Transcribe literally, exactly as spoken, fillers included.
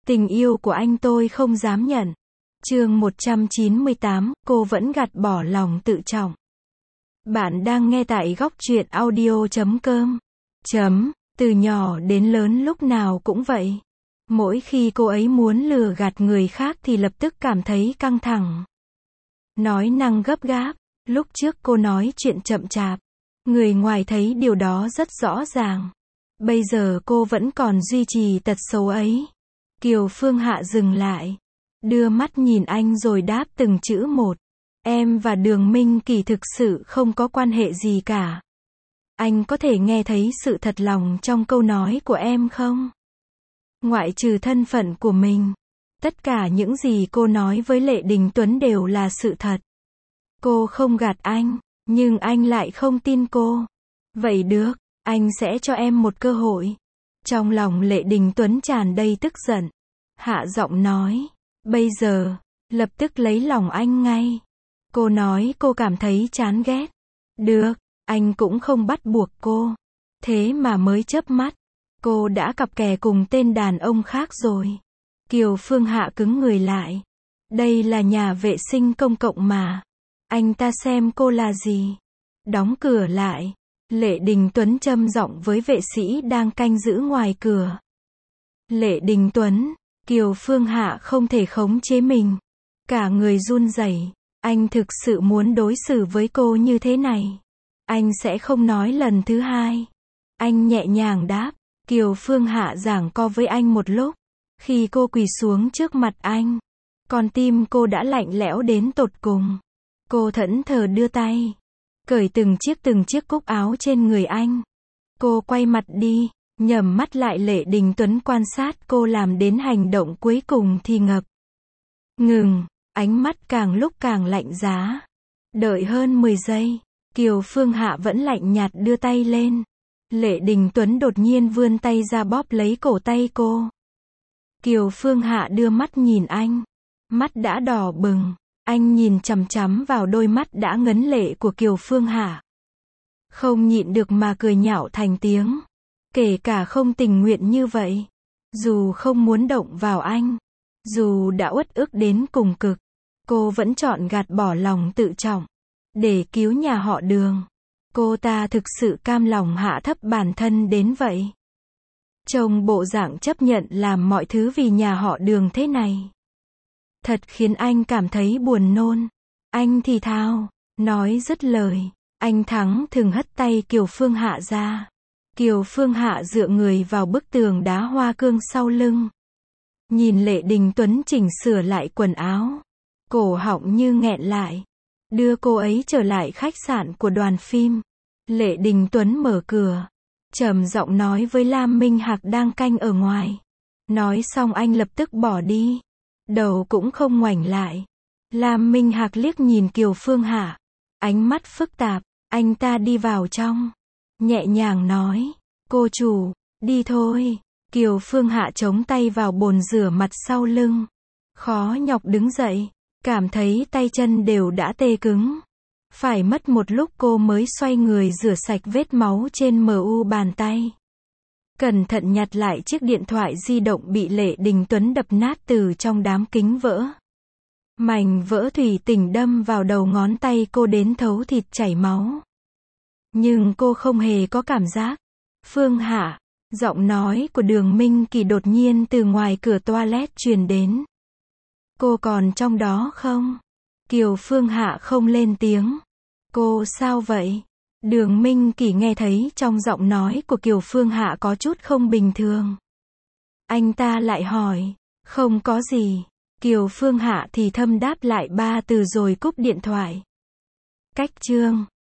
Tình yêu của anh tôi không dám nhận. Chương một trăm chín mươi tám, cô vẫn gạt bỏ lòng tự trọng. Bạn đang nghe tại góc truyện audio chấm com. Chấm, từ nhỏ đến lớn lúc nào cũng vậy. Mỗi khi cô ấy muốn lừa gạt người khác thì lập tức cảm thấy căng thẳng. Nói năng gấp gáp, lúc trước cô nói chuyện chậm chạp. Người ngoài thấy điều đó rất rõ ràng. Bây giờ cô vẫn còn duy trì tật xấu ấy. Kiều Phương Hạ dừng lại, đưa mắt nhìn anh rồi đáp từng chữ một. Em và Đường Minh Kỳ thực sự không có quan hệ gì cả. Anh có thể nghe thấy sự thật lòng trong câu nói của em không? Ngoại trừ thân phận của mình, tất cả những gì cô nói với Lệ Đình Tuấn đều là sự thật. Cô không gạt anh, nhưng anh lại không tin cô. Vậy được, anh sẽ cho em một cơ hội. Trong lòng Lệ Đình Tuấn tràn đầy tức giận. Hạ giọng nói, bây giờ, lập tức lấy lòng anh ngay. Cô nói cô cảm thấy chán ghét. Được, anh cũng không bắt buộc cô. Thế mà mới chớp mắt, cô đã cặp kè cùng tên đàn ông khác rồi. Kiều Phương Hạ cứng người lại. Đây là nhà vệ sinh công cộng mà. Anh ta xem cô là gì? Đóng cửa lại. Lệ Đình Tuấn trầm giọng với vệ sĩ đang canh giữ ngoài cửa. Lệ Đình Tuấn, Kiều Phương Hạ không thể khống chế mình. Cả người run rẩy. Anh thực sự muốn đối xử với cô như thế này. Anh sẽ không nói lần thứ hai. Anh nhẹ nhàng đáp. Kiều Phương Hạ giằng co với anh một lúc. Khi cô quỳ xuống trước mặt anh, con tim cô đã lạnh lẽo đến tột cùng. Cô thẫn thờ đưa tay, cởi từng chiếc từng chiếc cúc áo trên người anh. Cô quay mặt đi, nhắm mắt lại. Lệ Đình Tuấn quan sát cô làm đến hành động cuối cùng thì ngập ngừng, ánh mắt càng lúc càng lạnh giá. Đợi hơn mười giây, Kiều Phương Hạ vẫn lạnh nhạt đưa tay lên. Lệ Đình Tuấn đột nhiên vươn tay ra bóp lấy cổ tay cô. Kiều Phương Hạ đưa mắt nhìn anh, mắt đã đỏ bừng. Anh nhìn chằm chằm vào đôi mắt đã ngấn lệ của Kiều Phương Hạ. Không nhịn được mà cười nhạo thành tiếng. Kể cả không tình nguyện như vậy, dù không muốn động vào anh, dù đã uất ức đến cùng cực, cô vẫn chọn gạt bỏ lòng tự trọng để cứu nhà họ Đường. Cô ta thực sự cam lòng hạ thấp bản thân đến vậy. Trông bộ dạng chấp nhận làm mọi thứ vì nhà họ Đường thế này, thật khiến anh cảm thấy buồn nôn. Anh thì thào, nói dứt lời, anh thắng thường hất tay Kiều Phương Hạ ra. Kiều Phương Hạ dựa người vào bức tường đá hoa cương sau lưng. Nhìn Lệ Đình Tuấn chỉnh sửa lại quần áo. Cổ họng như nghẹn lại. Đưa cô ấy trở lại khách sạn của đoàn phim. Lệ Đình Tuấn mở cửa, trầm giọng nói với Lam Minh Hạc đang canh ở ngoài. Nói xong anh lập tức bỏ đi. Đầu cũng không ngoảnh lại. Lam Minh Hạc liếc nhìn Kiều Phương Hạ, ánh mắt phức tạp. Anh ta đi vào trong, nhẹ nhàng nói, cô chủ, đi thôi. Kiều Phương Hạ chống tay vào bồn rửa mặt sau lưng, khó nhọc đứng dậy, cảm thấy tay chân đều đã tê cứng. Phải mất một lúc cô mới xoay người rửa sạch vết máu trên mu bàn tay. Cẩn thận nhặt lại chiếc điện thoại di động bị Lệ Đình Tuấn đập nát từ trong đám kính vỡ. Mảnh vỡ thủy tinh đâm vào đầu ngón tay cô đến thấu thịt chảy máu. Nhưng cô không hề có cảm giác. Phương Hạ, giọng nói của Đường Minh Kỳ đột nhiên từ ngoài cửa toilet truyền đến. Cô còn trong đó không? Kiều Phương Hạ không lên tiếng. Cô sao vậy? Đường Minh Kỳ nghe thấy trong giọng nói của Kiều Phương Hạ có chút không bình thường. Anh ta lại hỏi, không có gì. Kiều Phương Hạ thì thầm đáp lại ba từ rồi cúp điện thoại. Cách chương